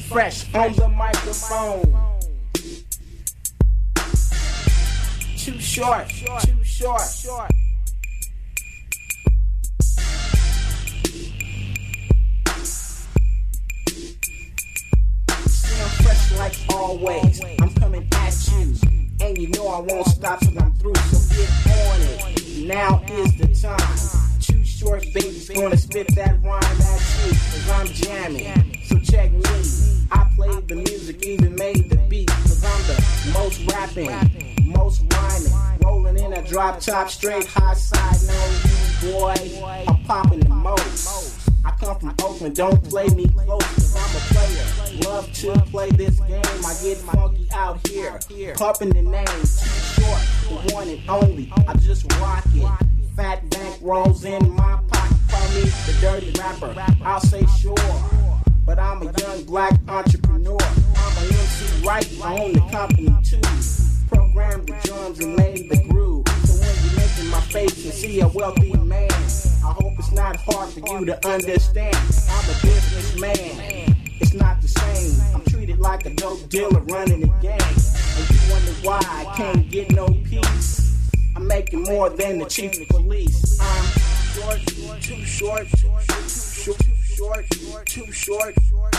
Fresh on the microphone. Too short, too short. Still fresh like always. I'm coming at you, and you know I won't stop till I'm through. So get on it. Now is the time. Too short, baby's gonna spit that rhyme at you, 'cause I'm jamming. So check me. I played the music, even made the beat, 'cause I'm the most rapping, most rhyming, rolling in a drop top, straight high side, no boy, I'm popping the most. I come from Oakland, don't play me close, 'cause I'm a player, love to play this game, I get funky out here, pumping the name, too short, the one and only, I just rock it, fat bank rolls in my pocket, call me the dirty rapper, I'll say sure. But I'm a young black entrepreneur. I'm an MC right, I own the company too. Programmed the drums and made the groove. So when you look in my face and see a wealthy man, I hope it's not hard for you to understand. I'm a businessman, it's not the same. I'm treated like a dope dealer running the game. And you wonder why I can't get no peace. I'm making more than the chief of police. I'm short, too short, too short, too short,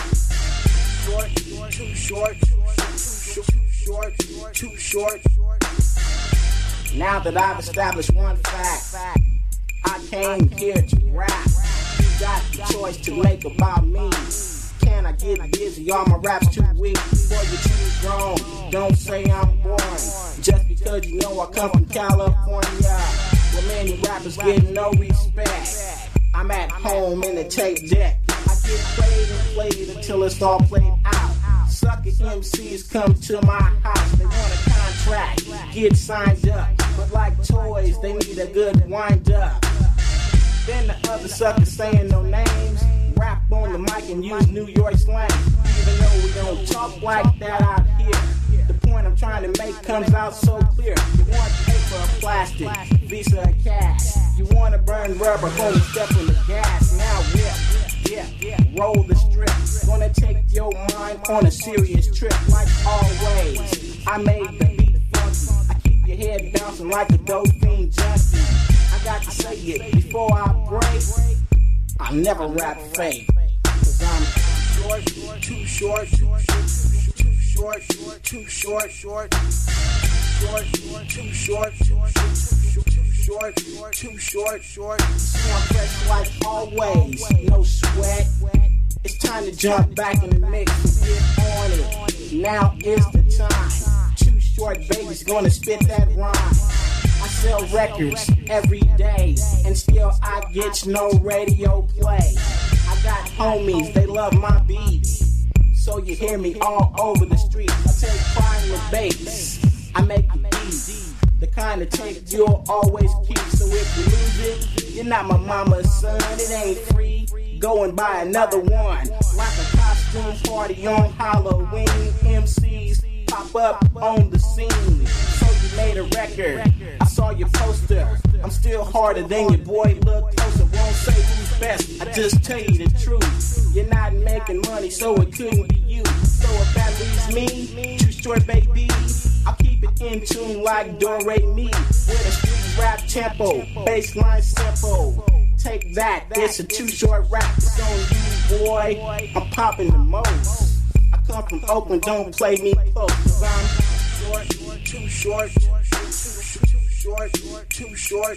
too short. Now that I've established one fact, I came here to rap. You got the choice to make about me. Can I get busy? All my raps too weak. Before you choose wrong, don't say I'm boring. Just because you know I come from California, where many rappers get no respect. I'm at home in the tape deck. I get played and played until it's all played out. Sucker MCs come to my house. They want a contract, get signed up. But like toys, they need a good wind up. Then the other suckers saying no names, rap on the mic and use New York slang. Even though we don't talk like that out here, the point I'm trying to make comes out so clear. You want paper or plastic, Visa or cash. You wanna burn rubber, hold a step in the gas. Now roll the strip. Gonna take your mind on a serious trip. Like always, I made the beat funky. I keep your head bouncing like a dopamine junkie. I got to say it before I break. I'll never rap fake, 'cause I'm short, too short, too short, too short, too short. See, I'm fresh like always, no sweat. It's time to jump back in the mix and get on it. Now is the time. Too short, baby's gonna spit that rhyme. I sell records every day, and still I get no radio play. I got homies, they love my beats, so you hear me all over the street. I take pride in the bass, I make the beat, the kind of tape you'll always keep. So if you lose it, you're not my mama's son. It ain't free, go and buy another one. Like a costume party on Halloween, MCs pop up on the scene. So you made a record, I saw your poster. I'm still harder than your boy, look closer. Won't say who's best, I just tell you the truth. You're not making money, so it couldn't be you. So if that leaves me, too short, baby, I'll keep it in tune like Do-Re-Mi. With a street rap tempo, bassline simple. Take that, it's a too short rap. It's on you, boy, I'm popping the most. I come from Oakland, don't play me close, 'cause I'm short, too short, too short,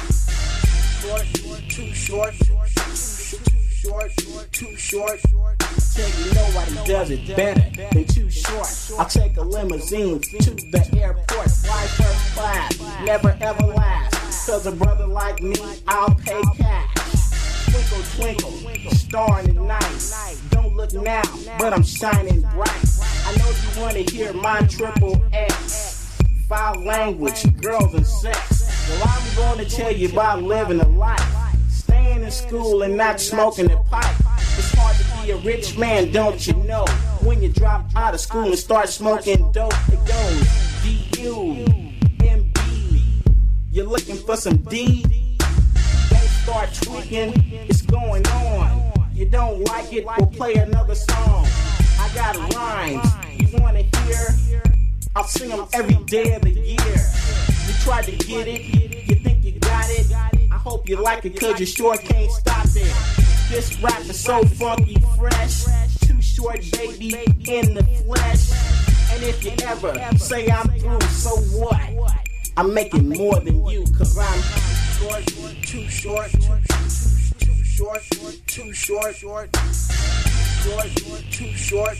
too short. Take nobody does it better than Too Short. I'll take a limousine to the airport, fly first class, never ever last. 'Cause a brother like me, I'll pay cash. Twinkle, twinkle, star in the night. Don't look now, but I'm shining bright. I know you wanna hear my triple X. Foul language, girls and sex. Well, I'm gonna tell you about living a life. Staying in school and not smoking a pipe. It's hard to be a rich man, don't you know? When you drop out of school and start smoking dope, it goes D-U-M-B. You're looking for some D? Don't start tweaking, it's going on. You don't like it, we'll play another song. I got rhymes. You wanna hear? I'll sing them every day of the year. You tried to get it, you think you got it. I hope you like it, cause you sure can't stop it. This rap is so funky fresh. Too Short, baby, in the flesh. And if you ever say I'm through, so what? I'm making more than you, cause I'm short, too short, too short, too short, short, too short,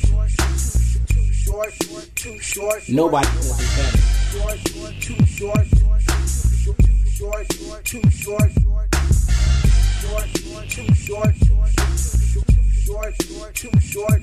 too short. Nobody does it better. Too short, too short, too short, too short, too short,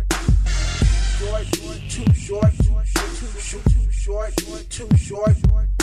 too short.